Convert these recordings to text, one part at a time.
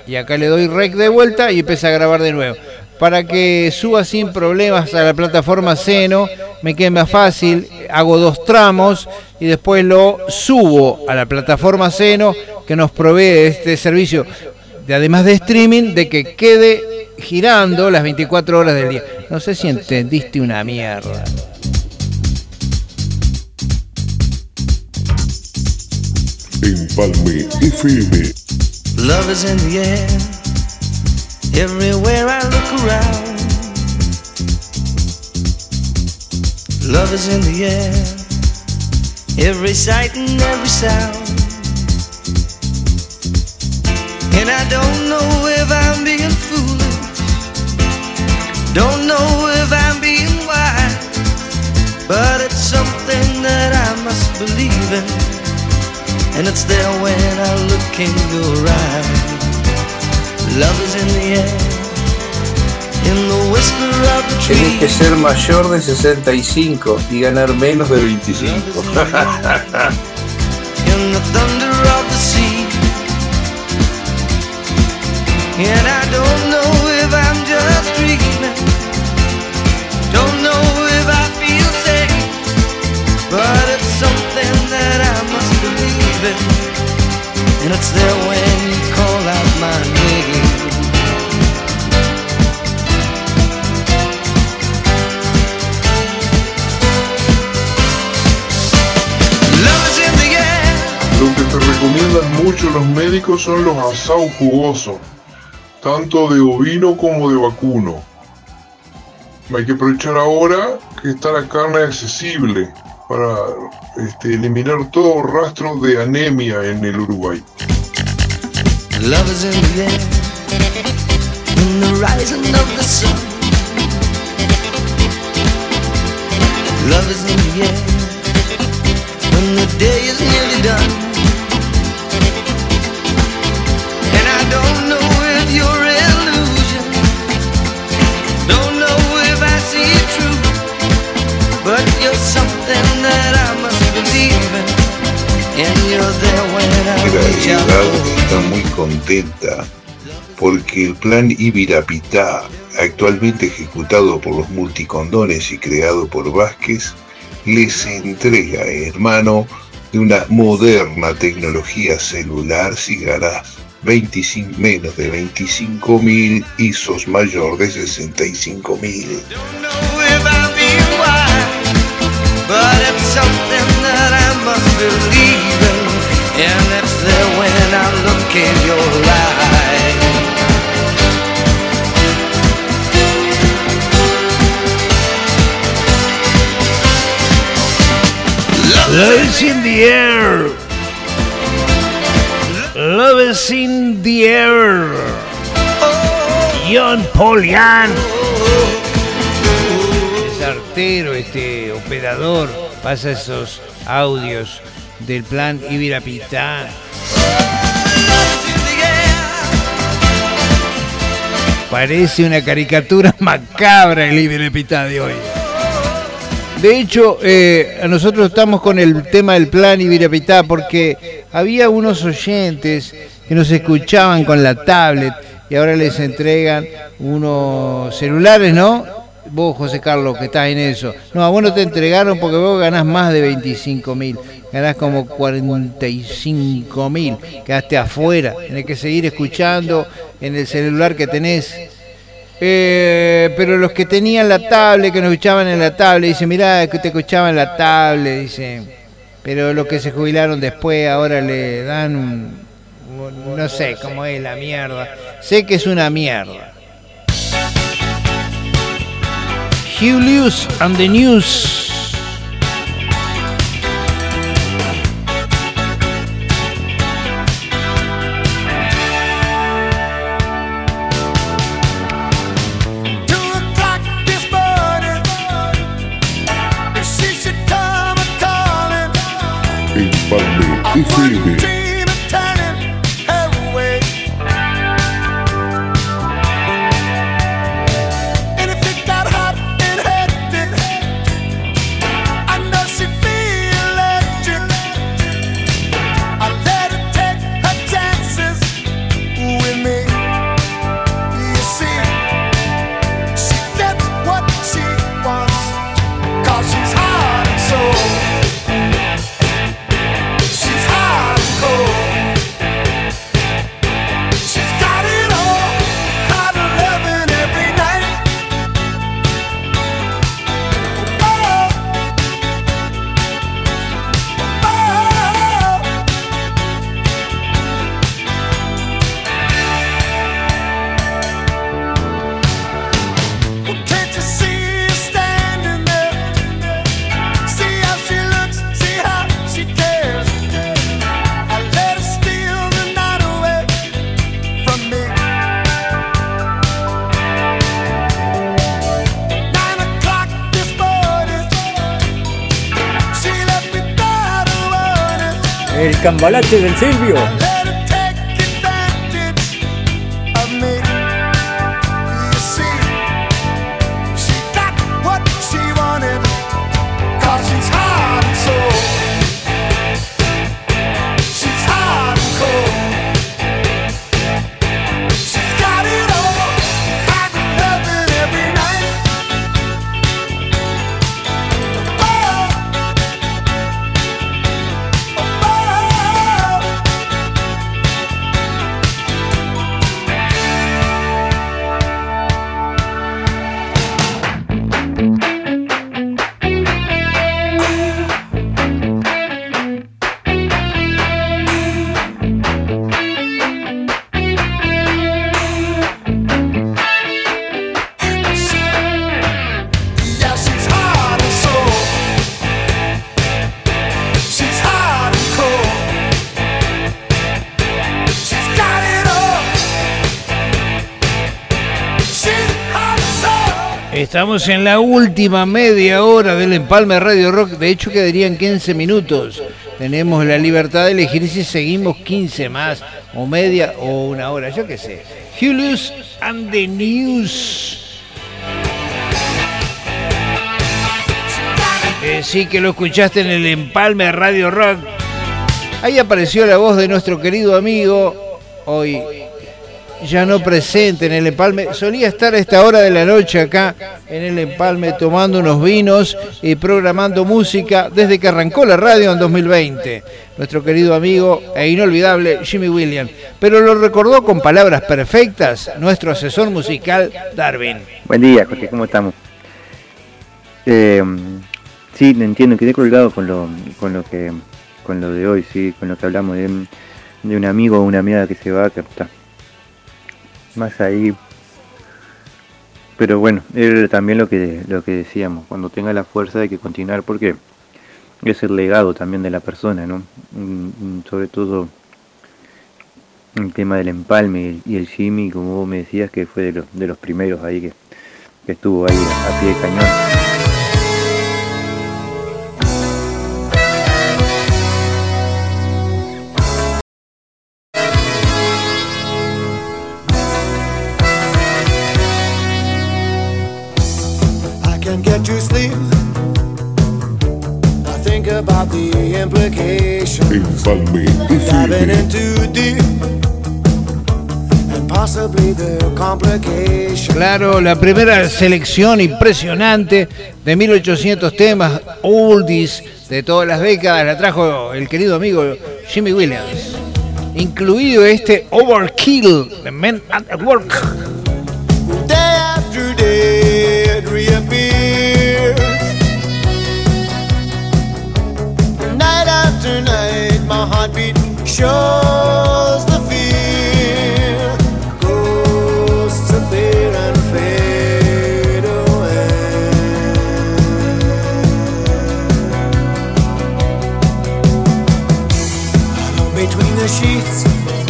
Y acá le doy rec de vuelta y empieza a grabar de nuevo. Para que suba sin problemas a la plataforma Seno, me quede más fácil, hago 2 tramos y después lo subo a la plataforma Seno, que nos provee este servicio, además de streaming, de que quede girando las 24 horas del día. No sé si entendiste una mierda. Empalme FM. Love is in the air, everywhere I look around. Love is in the air, every sight and every sound. And I don't know if I'm being foolish, don't know if I'm being wise, but it's something that I must believe in. And it's there when I look in your eyes. Love is in the air, in the whisper of the tree. Tienes que ser mayor de 65 y ganar menos de 25. In the thunder of the sea. And I don't know if I'm just dreaming, don't know if I feel safe, but it's something that I must believe in. And it's there when you call out my name. Love is in the air. Lo que te recomiendan mucho los médicos son los asados jugosos, tanto de ovino como de vacuno. Hay que aprovechar ahora que está la carne accesible para eliminar todo rastro de anemia en el Uruguay. Love is in the air, in the rising of the sun. Love is in the air, when the day is nearly done. And I don't know if you're illusion, don't know if I see it true, but you're something that I must believe in. And you're there when I reach out. La ciudad está muy contenta porque el plan Ibirapitá, actualmente ejecutado por los Multicondones y creado por Vázquez, les entrega, hermano, de una moderna tecnología celular si ganás menos de 25.000 y sos mayor de 65.000. But it's something that I must believe in, and it's there when I look in your eyes. Love is in the air. Love is in the air. John Paul Young. Artero, operador, pasa esos audios del plan Ibirapitá. Parece una caricatura macabra el Ibirapitá de hoy. De hecho, nosotros estamos con el tema del plan Ibirapitá porque había unos oyentes que nos escuchaban con la tablet y ahora les entregan unos celulares, ¿no? Vos, José Carlos, que estás en eso. No, a vos no te entregaron porque vos ganás más de 25.000. Ganás como 45.000. Quedaste afuera. Tenés que seguir escuchando en el celular que tenés. Pero los que tenían la tablet, que nos escuchaban en la tablet, dicen, mirá, que te escuchaban en la tablet, dicen. Pero los que se jubilaron después ahora le dan no sé cómo es la mierda. Sé que es una mierda. Julius and the News. Empalme FM. With me. el cambalache del Silvio. Estamos en la última media hora del Empalme Radio Rock. De hecho, quedarían 15 minutos. Tenemos la libertad de elegir si seguimos 15 más, o media, o una hora, yo qué sé. Julius and the News. Sí que lo escuchaste en el Empalme Radio Rock. Ahí apareció la voz de nuestro querido amigo, hoy ya no presente en el Empalme. Solía estar a esta hora de la noche acá en el Empalme tomando unos vinos y programando música desde que arrancó la radio en 2020. Nuestro querido amigo e inolvidable Jimmy Williams. Pero lo recordó con palabras perfectas nuestro asesor musical Darwin. Buen día, Jorge, ¿cómo estamos? Sí, entiendo, quedé colgado con lo de hoy, sí, con lo que hablamos de un amigo o una amiga que se va, que está más ahí, pero bueno, era también lo que decíamos, cuando tenga la fuerza hay que continuar, porque es el legado también de la persona, ¿no? Sobre todo el tema del Empalme y el Jimmy, como vos me decías, que fue de los primeros ahí que estuvo ahí a pie de cañón. Get to sleep. I think about the implications. Diving into deep and possibly the complications. Claro, la primera selección impresionante de 1800 temas oldies de todas las décadas la trajo el querido amigo Jimmy Williams, incluido este Overkill de Men at Work. Day after day it reappears. Night after night my heartbeat shows the fear. Ghosts appear and fade away. Alone between the sheets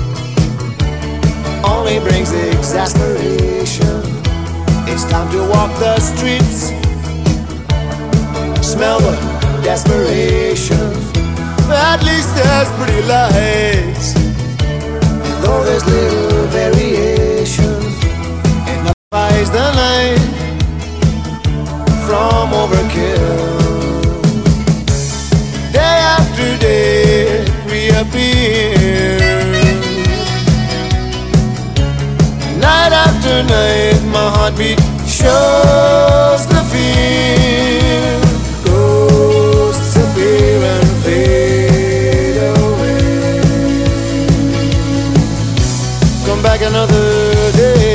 only brings exasperation. It's time to walk the streets, smell the desperation. At least there's pretty lights, and though there's little variation in the eyes, the night from overkill. Day after day reappears. Night after night, my heartbeat shows the fear. Ghosts appear and fade away. Come back another day.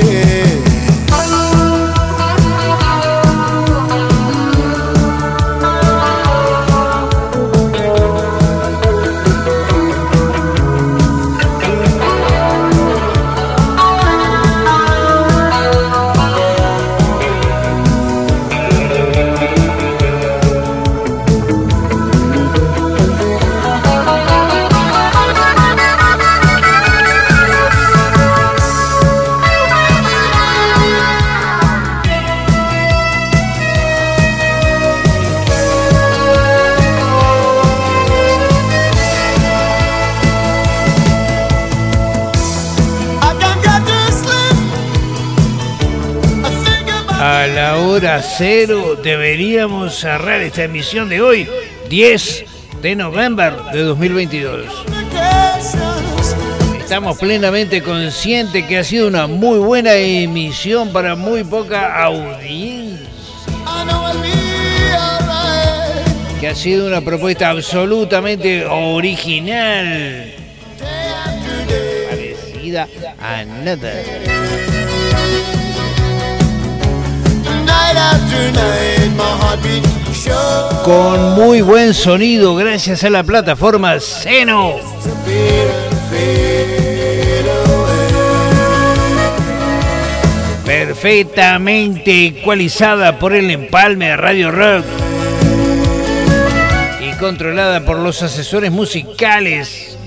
a la hora cero deberíamos cerrar esta emisión de hoy, 10 de noviembre de 2022. Estamos plenamente conscientes que ha sido una muy buena emisión para muy poca audiencia. Que ha sido una propuesta absolutamente original. Parecida a nada. Con muy buen sonido gracias a la plataforma Seno. Perfectamente ecualizada por el empalme de Radio Rock y controlada por los asesores musicales.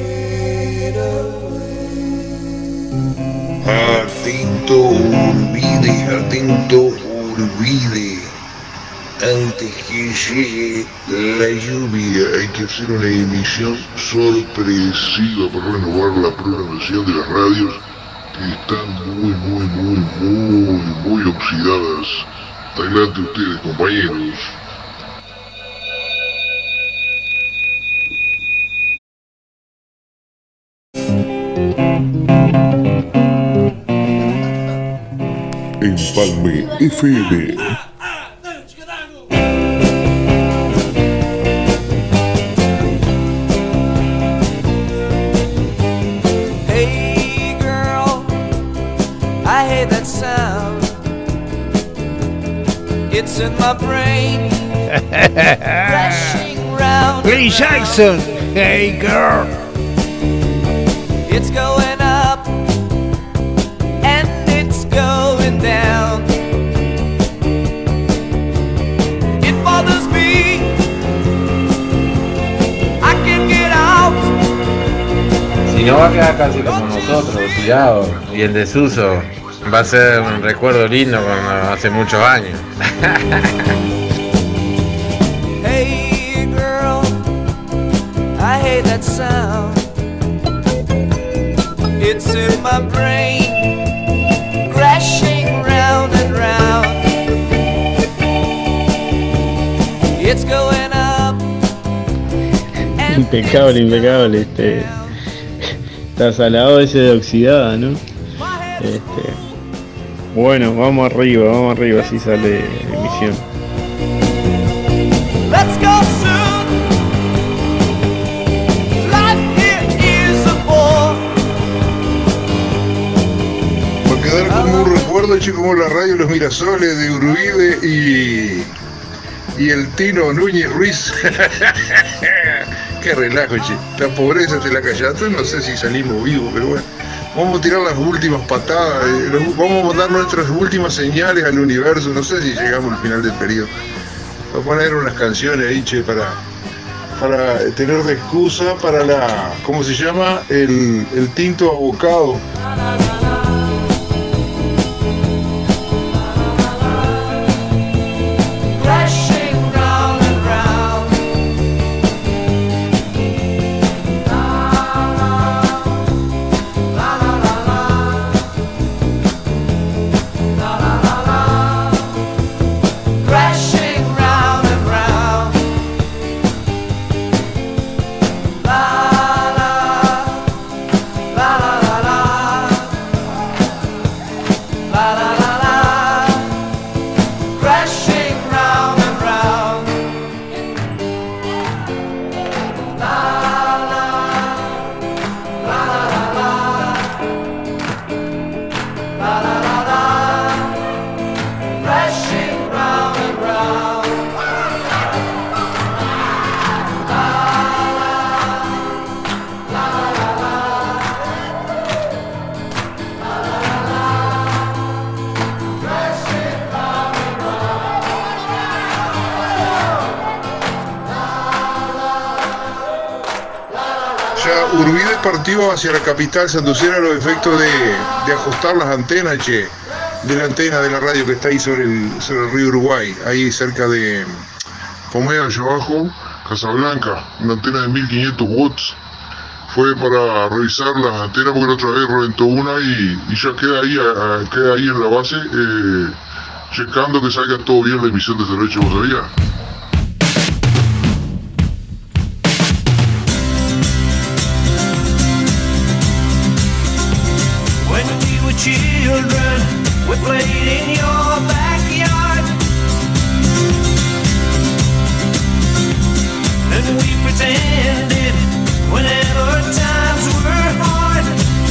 Atento Urbide, atento Urbide. Antes que llegue la lluvia hay que hacer una emisión sorpresiva para renovar la programación de las radios que están muy oxidadas. Adelante ustedes, compañeros. Empalme FM. Hey girl, I hate that sound. It's in my brain. Crashing round. Billy Jackson, hey girl. It's going up and it's going down. It bothers me. I can't get out. Si no va a quedar casi como nosotros, tirado. Y el desuso va a ser un recuerdo lindo como hace muchos años. Hey girl, I hate that sound. It's in my brain, crashing round and round. It's going up. Impecable, impecable. Está salado ese de oxidada, ¿no? Bueno, vamos arriba, así sale la emisión. Let's go soon. Life here is a bore. Va a quedar como un recuerdo, chicos, como la radio Los Mirasoles de Urbide y el Tino Núñez Ruiz. Qué relajo, che. La pobreza te la callaste, no sé si salimos vivos, pero bueno. Vamos a tirar las últimas patadas, vamos a mandar nuestras últimas señales al universo, no sé si llegamos al final del periodo. Voy a poner unas canciones ahí, che, para tener de excusa para la, ¿cómo se llama? El tinto abocado. Urbide partió hacia la capital santuciana a los efectos de ajustar las antenas, che, de la antena de la radio que está ahí sobre el río Uruguay, ahí cerca de Pomea, allá abajo, Casablanca, una antena de 1500 watts. Fue para revisar las antenas porque la otra vez reventó una y ya queda ahí en la base checando que salga todo bien la emisión de esta noche, ¿vos sabías? When we were children, we played in your backyard, and we pretended whenever times were hard.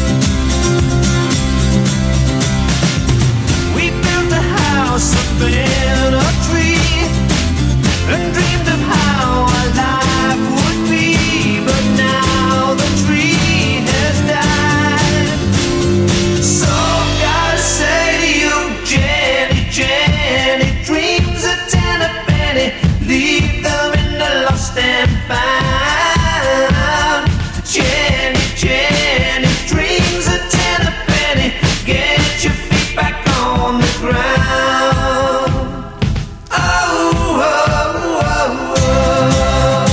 We built a house up in a tree and dreamed of how our life would be, but now the tree has died. So gotta say to you, Jenny, Jenny, dreams of 10 a penny, leave them in the lost and found. Jenny, Jenny, dreams of 10 a penny, get your feet back on the ground. Oh, oh, oh, oh.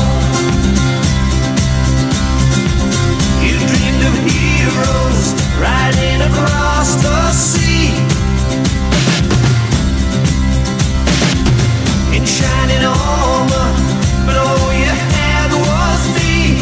You dreamed of heroes riding across the sea in shining armor, but all you had was me.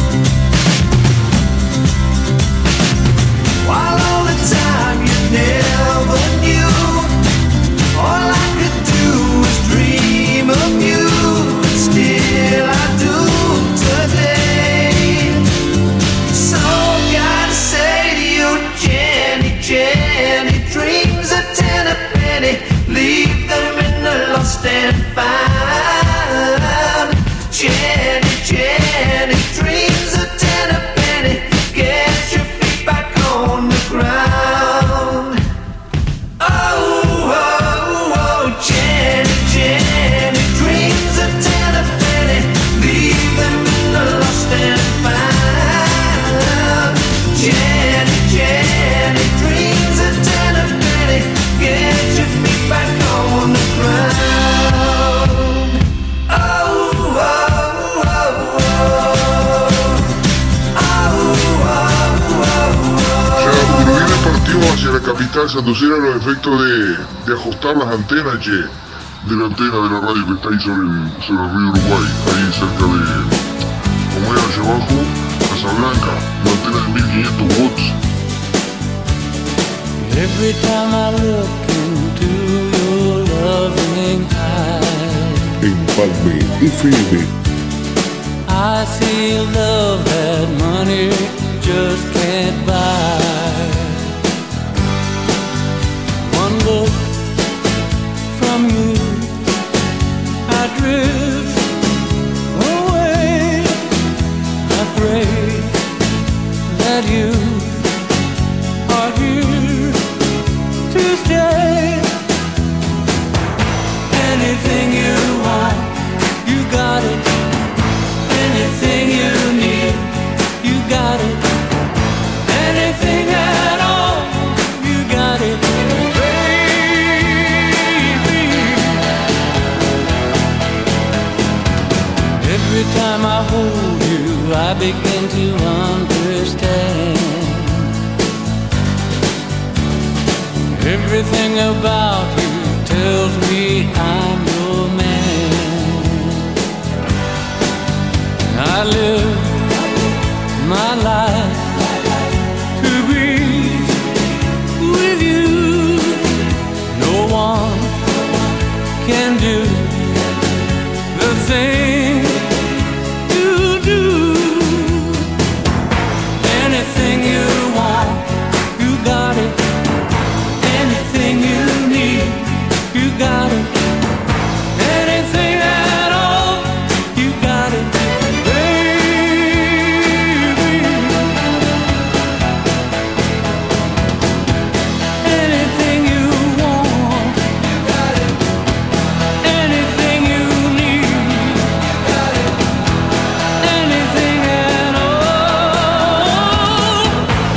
While all the time you never knew, all I could do was dream of you, and still I do today. So gotta say to you, Jenny, Jenny, dreams of 10 a penny, leave them in the lost and found. Jenny, Jenny, dreams of 10 a penny, get your feet back on the ground. Oh, oh, oh, Jenny, Jenny, dreams of 10 a penny, leave them in the lost and found. Jenny, Jenny, dreams of 10 a penny, get your feet back on the ground. Oh, oh, oh, oh. Oh, oh, oh, oh. Ya, Uruguay partió hacia la capital sanducera los efectos de ajustar las antenas, che, de la antena de la radio que está ahí sobre el río Uruguay, ahí cerca de, como era allá abajo, Casablanca, una antena de 1500 watts. Every time I look into your loving eyes, Empalme FM. I see love that money just can't buy. One look from you, I drift away. I pray that you are here to stay. Anything you want, you got it. Anything you need, you got it. Anything at all, you got it, baby. Every time I hold you, I begin to understand. Everything about you tells me I'm your man. I live my life to be with you. No one can do the thing you do. Anything you want, you got it. Anything you need, you got it. Anything at all, you got it, baby. Anything you want, you got it. Anything you need, you got it. Anything at all.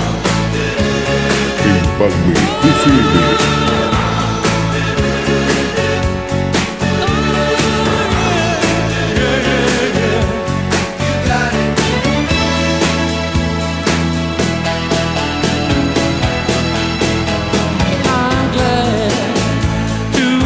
Empalme FM. I'm glad to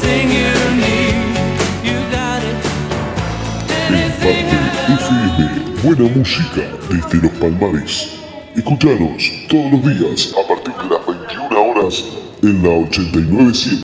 anything you need, you got it. Anything I FM, buena música desde Los Palmares. Escuchanos todos los días a partir de las 21 horas en la 89.7.